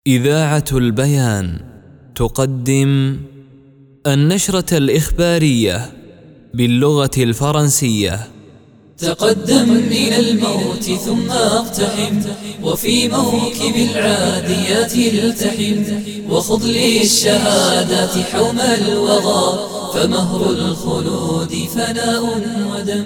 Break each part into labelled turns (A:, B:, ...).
A: إذاعة البيان تقدم النشرة الإخبارية باللغة الفرنسية.
B: تقدم إلى الموت ثم اقتحم، وفي موكب العاديات التحم، وخذ لي الشهادات حوم الوغى، فمهر الخلود فناء ودم.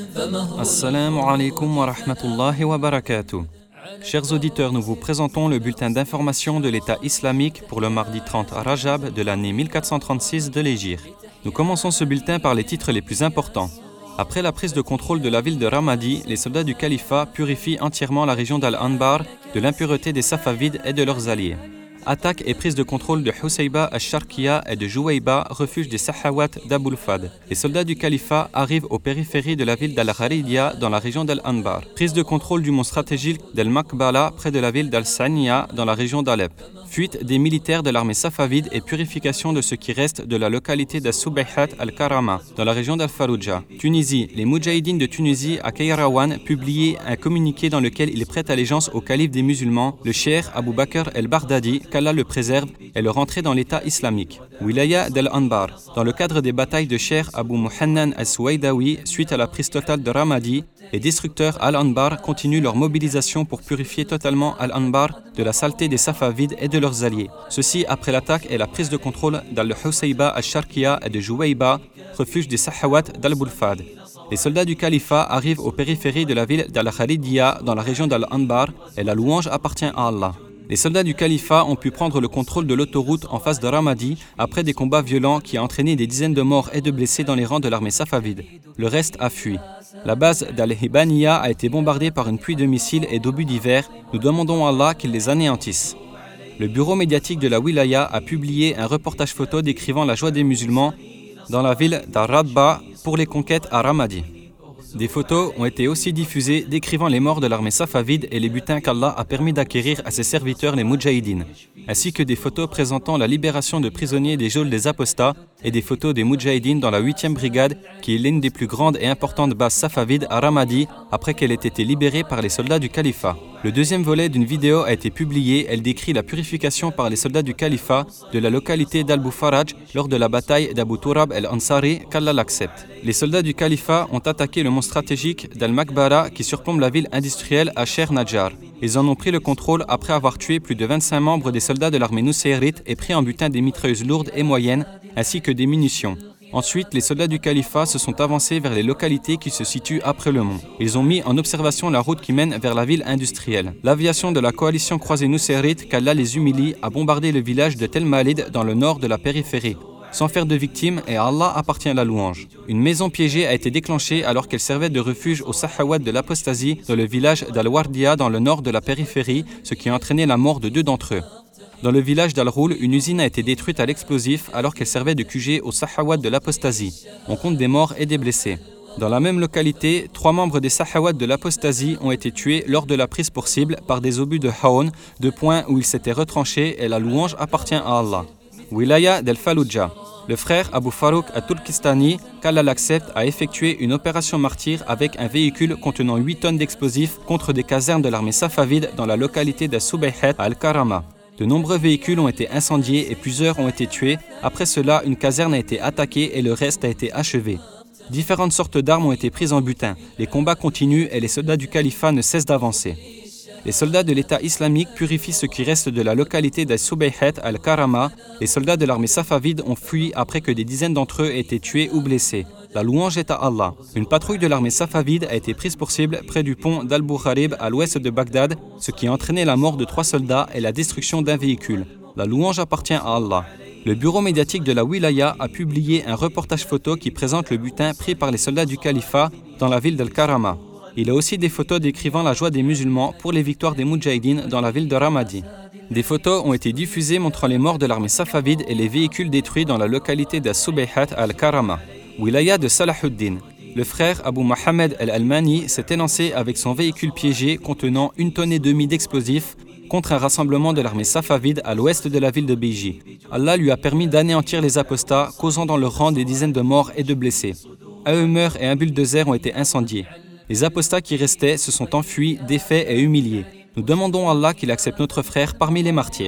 C: Assalamu alaikum wa rahmatullahi wa barakatuh. Chers auditeurs, nous vous présentons le bulletin d'information de l'État islamique pour le mardi 30 Rajab de l'année 1436 de l'Hégire. Nous commençons ce bulletin par les titres les plus importants. Après la prise de contrôle de la ville de Ramadi, les soldats du califat purifient entièrement la région d'Al-Anbar de l'impureté des Safavides et de leurs alliés. Attaque et prise de contrôle de Husayba al-Sharqiya et de Jouaïba, refuge des Sahawat d'Abul Fad. Les soldats du califat arrivent aux périphéries de la ville d'Al-Kharidia dans la région d'Al-Anbar. Prise de contrôle du mont stratégique d'Al-Makbala près de la ville d'Al-Saniya dans la région d'Alep. Fuite des militaires de l'armée safavide et purification de ce qui reste de la localité d'As-Subayhat al-Karama dans la région d'Al-Farouja. Tunisie, les Moudjahidines de Tunisie à Kairawan publient un communiqué dans lequel ils prêtent allégeance au calife des musulmans, le cheikh Abu Bakr el-Baghdadi, qu'Allah le préserve, et leur entrée dans l'État islamique. Wilaya d'Al-Anbar, dans le cadre des batailles de cheikh Abu Muhannan al-Suwaydawi suite à la prise totale de Ramadi, les destructeurs Al-Anbar continuent leur mobilisation pour purifier totalement Al-Anbar de la saleté des Safavides et de leurs alliés. Ceci après l'attaque et la prise de contrôle d'Al-Husayba al-Sharqiya et de Jouaïba, refuge des Sahawat d'Abul Fad. Les soldats du califat arrivent aux périphéries de la ville d'Al-Kharidia dans la région d'Al-Anbar et la louange appartient à Allah. Les soldats du califat ont pu prendre le contrôle de l'autoroute en face de Ramadi après des combats violents qui a entraîné des dizaines de morts et de blessés dans les rangs de l'armée safavide. Le reste a fui. La base d'Al-Hibaniya a été bombardée par une pluie de missiles et d'obus divers. Nous demandons à Allah qu'il les anéantisse. Le bureau médiatique de la Wilaya a publié un reportage photo décrivant la joie des musulmans dans la ville d'Ar-Radba pour les conquêtes à Ramadi. Des photos ont été aussi diffusées décrivant les morts de l'armée safavide et les butins qu'Allah a permis d'acquérir à ses serviteurs les Moudjahidines, ainsi que des photos présentant la libération de prisonniers des geôles des apostats et des photos des Moudjahidines dans la 8e brigade qui est l'une des plus grandes et importantes bases safavides à Ramadi après qu'elle ait été libérée par les soldats du califat. Le deuxième volet d'une vidéo a été publié, elle décrit la purification par les soldats du califat de la localité d'Al-Boufaraj lors de la bataille d'Abu Turab el-Ansari, qu'Allah l'accepte. Les soldats du califat ont attaqué le mont stratégique d'Al-Makbara qui surplombe la ville industrielle à Sher Najjar. Ils en ont pris le contrôle après avoir tué plus de 25 membres des soldats de l'armée nusayrite et pris en butin des mitrailleuses lourdes et moyennes ainsi que des munitions. Ensuite, les soldats du califat se sont avancés vers les localités qui se situent après le mont. Ils ont mis en observation la route qui mène vers la ville industrielle. L'aviation de la coalition croisée nussayrite, qu'Allah les humilie, a bombardé le village de Tel Malid dans le nord de la périphérie, sans faire de victimes, et à Allah appartient la louange. Une maison piégée a été déclenchée alors qu'elle servait de refuge aux Sahawat de l'apostasie dans le village d'Al-Wardia dans le nord de la périphérie, ce qui a entraîné la mort de 2 d'entre eux. Dans le village d'Al-Roul, une usine a été détruite à l'explosif alors qu'elle servait de QG aux Sahawat de l'apostasie. On compte des morts et des blessés. Dans la même localité, 3 membres des Sahawat de l'apostasie ont été tués lors de la prise pour cible par des obus de Haon, 2 points où ils s'étaient retranchés, et la louange appartient à Allah. Wilaya d'Al-Falouja. Le frère Abu Farouk al-Turkistani, qu'Allah l'accepte, a effectué une opération martyre avec un véhicule contenant 8 tonnes d'explosifs contre des casernes de l'armée safavide dans la localité d'As-Subayhat al-Karama. De nombreux véhicules ont été incendiés et plusieurs ont été tués. Après cela, une caserne a été attaquée et le reste a été achevé. Différentes sortes d'armes ont été prises en butin. Les combats continuent et les soldats du califat ne cessent d'avancer. Les soldats de l'État islamique purifient ce qui reste de la localité d'As-Subayhat al-Karama. Les soldats de l'armée safavide ont fui après que des dizaines d'entre eux aient été tués ou blessés. La louange est à Allah. Une patrouille de l'armée safavide a été prise pour cible près du pont d'Al-Bouharib à l'ouest de Bagdad, ce qui a entraîné la mort de 3 soldats et la destruction d'un véhicule. La louange appartient à Allah. Le bureau médiatique de la Wilaya a publié un reportage photo qui présente le butin pris par les soldats du califat dans la ville d'Al-Karama. Il a aussi des photos décrivant la joie des musulmans pour les victoires des Moudjahidines dans la ville de Ramadi. Des photos ont été diffusées montrant les morts de l'armée safavide et les véhicules détruits dans la localité d'As-Subayhat al-Karama. Wilaya de Salahuddin. Le frère Abu Mohamed al-Almani s'est élancé avec son véhicule piégé contenant 1,5 tonne d'explosifs contre un rassemblement de l'armée safavide à l'ouest de la ville de Beji. Allah lui a permis d'anéantir les apostats, causant dans leur rang des dizaines de morts et de blessés. Un Hummer et un bulldozer ont été incendiés. Les apostats qui restaient se sont enfuis, défaits et humiliés. Nous demandons à Allah qu'il accepte notre frère parmi les martyrs.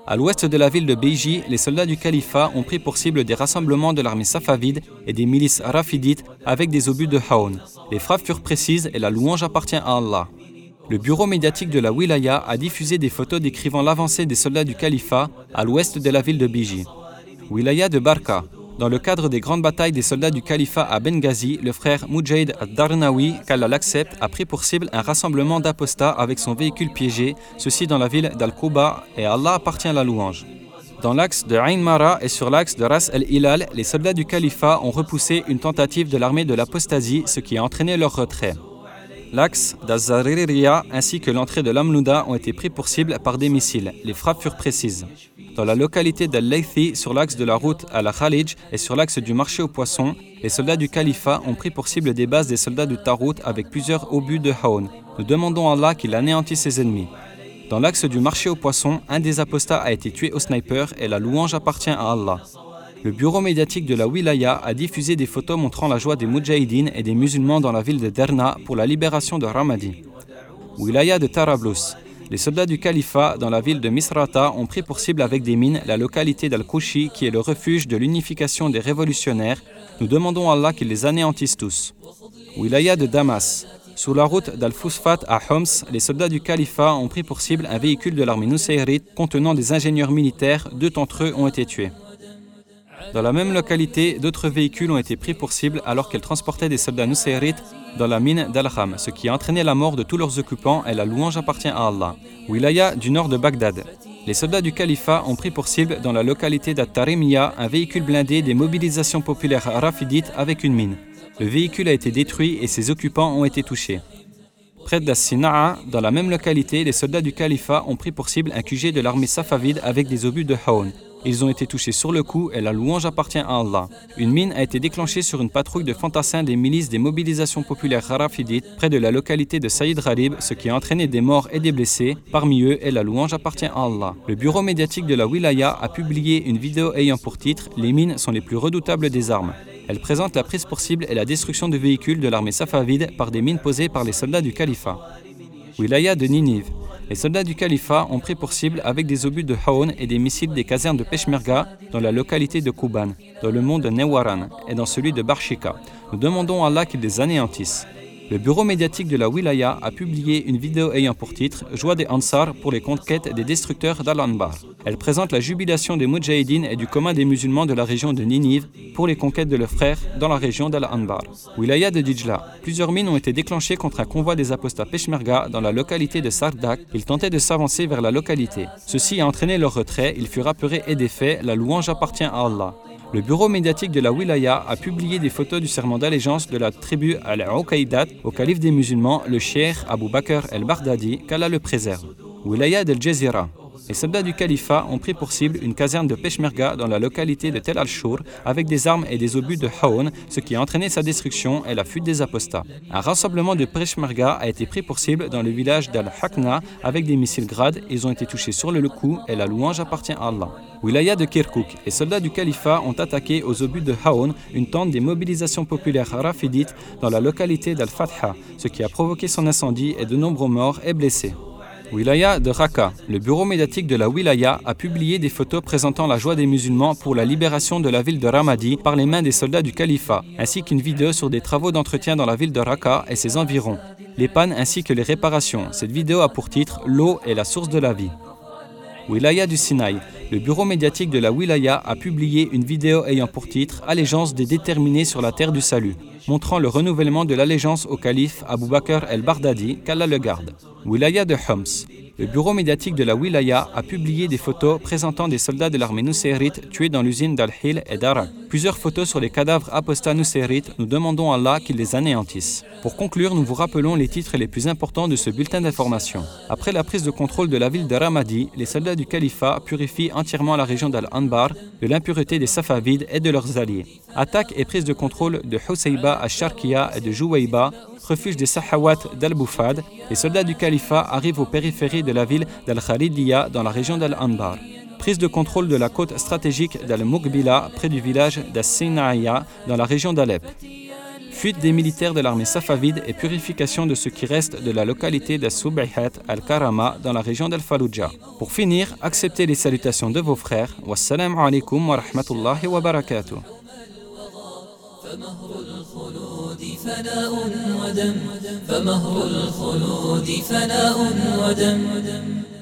C: À l'ouest de la ville de Beji, les soldats du califat ont pris pour cible des rassemblements de l'armée safavide et des milices rafidites avec des obus de Haoun. Les frappes furent précises et la louange appartient à Allah. Le bureau médiatique de la wilaya a diffusé des photos décrivant l'avancée des soldats du califat à l'ouest de la ville de Beji. Wilaya de Barka. Dans le cadre des grandes batailles des soldats du califat à Benghazi, le frère Mujahid al-Darnawi, qu'Allah l'accepte, a pris pour cible un rassemblement d'apostats avec son véhicule piégé, ceci dans la ville d'Al-Quba, et à Allah appartient la louange. Dans l'axe de Ain Mara et sur l'axe de Ras el-Hilal, les soldats du califat ont repoussé une tentative de l'armée de l'apostasie, ce qui a entraîné leur retrait. L'axe d'Az-Zaririya ainsi que l'entrée de l'Amlouda ont été pris pour cible par des missiles. Les frappes furent précises. Dans la localité d'Al-Laythi, sur l'axe de la route à la Khalij et sur l'axe du marché aux poissons, les soldats du califat ont pris pour cible des bases des soldats de Tarout avec plusieurs obus de Haoun. Nous demandons à Allah qu'il anéantisse ses ennemis. Dans l'axe du marché aux poissons, un des apostats a été tué au sniper et la louange appartient à Allah. Le bureau médiatique de la wilaya a diffusé des photos montrant la joie des Moudjahidines et des musulmans dans la ville de Derna pour la libération de Ramadi. Wilaya de Tarablus. Les soldats du califat dans la ville de Misrata ont pris pour cible avec des mines la localité d'Al-Kouchi qui est le refuge de l'unification des révolutionnaires. Nous demandons à Allah qu'il les anéantisse tous. Wilaya de Damas. Sur la route d'Al-Fusfat à Homs, les soldats du califat ont pris pour cible un véhicule de l'armée nussayrite contenant des ingénieurs militaires. 2 d'entre eux ont été tués. Dans la même localité, d'autres véhicules ont été pris pour cible alors qu'elles transportaient des soldats nusayrites dans la mine d'Al-Kham, ce qui a entraîné la mort de tous leurs occupants et la louange appartient à Allah. Wilaya du nord de Bagdad. Les soldats du califat ont pris pour cible dans la localité d'At-Tarimiya un véhicule blindé des mobilisations populaires rafidites avec une mine. Le véhicule a été détruit et ses occupants ont été touchés. Près d'As-Sina'a, dans la même localité, les soldats du califat ont pris pour cible un QG de l'armée safavide avec des obus de Haoun. Ils ont été touchés sur le coup et la louange appartient à Allah. Une mine a été déclenchée sur une patrouille de fantassins des milices des mobilisations populaires rafidites près de la localité de Saïd Gharib, ce qui a entraîné des morts et des blessés. Parmi eux, et la louange appartient à Allah. Le bureau médiatique de la wilaya a publié une vidéo ayant pour titre « Les mines sont les plus redoutables des armes ». Elle présente la prise pour cible et la destruction de véhicules de l'armée safavide par des mines posées par les soldats du califat. Wilaya de Ninive. Les soldats du califat ont pris pour cible avec des obus de Haoun et des missiles des casernes de Peshmerga dans la localité de Kouban, dans le mont de Newaran et dans celui de Barshika. Nous demandons à Allah qu'il les anéantisse. Le bureau médiatique de la wilaya a publié une vidéo ayant pour titre « Joie des Ansar pour les conquêtes des destructeurs d'Al-Anbar ». Elle présente la jubilation des Moudjahidines et du commun des musulmans de la région de Ninive pour les conquêtes de leurs frères dans la région d'Al-Anbar. Wilaya de Dijla. Plusieurs mines ont été déclenchées contre un convoi des apostats Peshmerga dans la localité de Sardak. Ils tentaient de s'avancer vers la localité. Ceci a entraîné leur retrait, ils furent apeurés et défaits. La louange appartient à Allah. Le bureau médiatique de la wilaya a publié des photos du serment d'allégeance de la tribu Al-Uqaydat au calife des musulmans, le cheikh Abu Bakr el-Baghdadi, qu'Allah le préserve. Wilaya del-Jazira. Les soldats du califat ont pris pour cible une caserne de Peshmerga dans la localité de Tel al-Shur avec des armes et des obus de Haoun, ce qui a entraîné sa destruction et la fuite des apostats. Un rassemblement de Peshmerga a été pris pour cible dans le village d'Al-Hakna avec des missiles Grad. Ils ont été touchés sur le coup et la louange appartient à Allah. Wilaya de Kirkuk. Les soldats du califat ont attaqué aux obus de Haoun une tente des mobilisations populaires rafidites dans la localité d'Al-Fatha, ce qui a provoqué son incendie et de nombreux morts et blessés. Wilaya de Raqqa. Le bureau médiatique de la wilaya a publié des photos présentant la joie des musulmans pour la libération de la ville de Ramadi par les mains des soldats du califat, ainsi qu'une vidéo sur des travaux d'entretien dans la ville de Raqqa et ses environs, les pannes ainsi que les réparations. Cette vidéo a pour titre « L'eau est la source de la vie ». Wilaya du Sinaï. Le bureau médiatique de la wilaya a publié une vidéo ayant pour titre « Allégeance des déterminés sur la terre du salut », montrant le renouvellement de l'allégeance au calife Abu Bakr el-Baghdadi, qu'Allah le garde. Wilaya de Homs. Le bureau médiatique de la wilaya a publié des photos présentant des soldats de l'armée nussayrite tués dans l'usine d'Al-Hil et d'Arak. Plusieurs photos sur les cadavres apostats nusayrites. Nous demandons à Allah qu'il les anéantisse. Pour conclure, nous vous rappelons les titres les plus importants de ce bulletin d'information. Après la prise de contrôle de la ville de Ramadi, les soldats du califat purifient entièrement la région d'Al-Anbar de l'impureté des Safavides et de leurs alliés. Attaque et prise de contrôle de Husayba al-Sharkiya et de Jouaïba, refuge des Sahawat d'Al-Boufad. Les soldats du califat arrivent aux périphéries de la ville d'Al-Khalidiyya dans la région d'Al-Anbar. Prise de contrôle de la côte stratégique d'Al-Muqbila près du village d'As-Sinaïya dans la région d'Alep. fuite des militaires de l'armée safavide et purification de ce qui reste de la localité d'As-Subaihat al-Karama dans la région d'Al-Fallujah. Pour finir, acceptez les salutations de vos frères. Wassalamu alaikum wa rahmatullahi wa barakatuh.
B: فمهر الخلود فناء ودم فمهر الخلود فناء ودم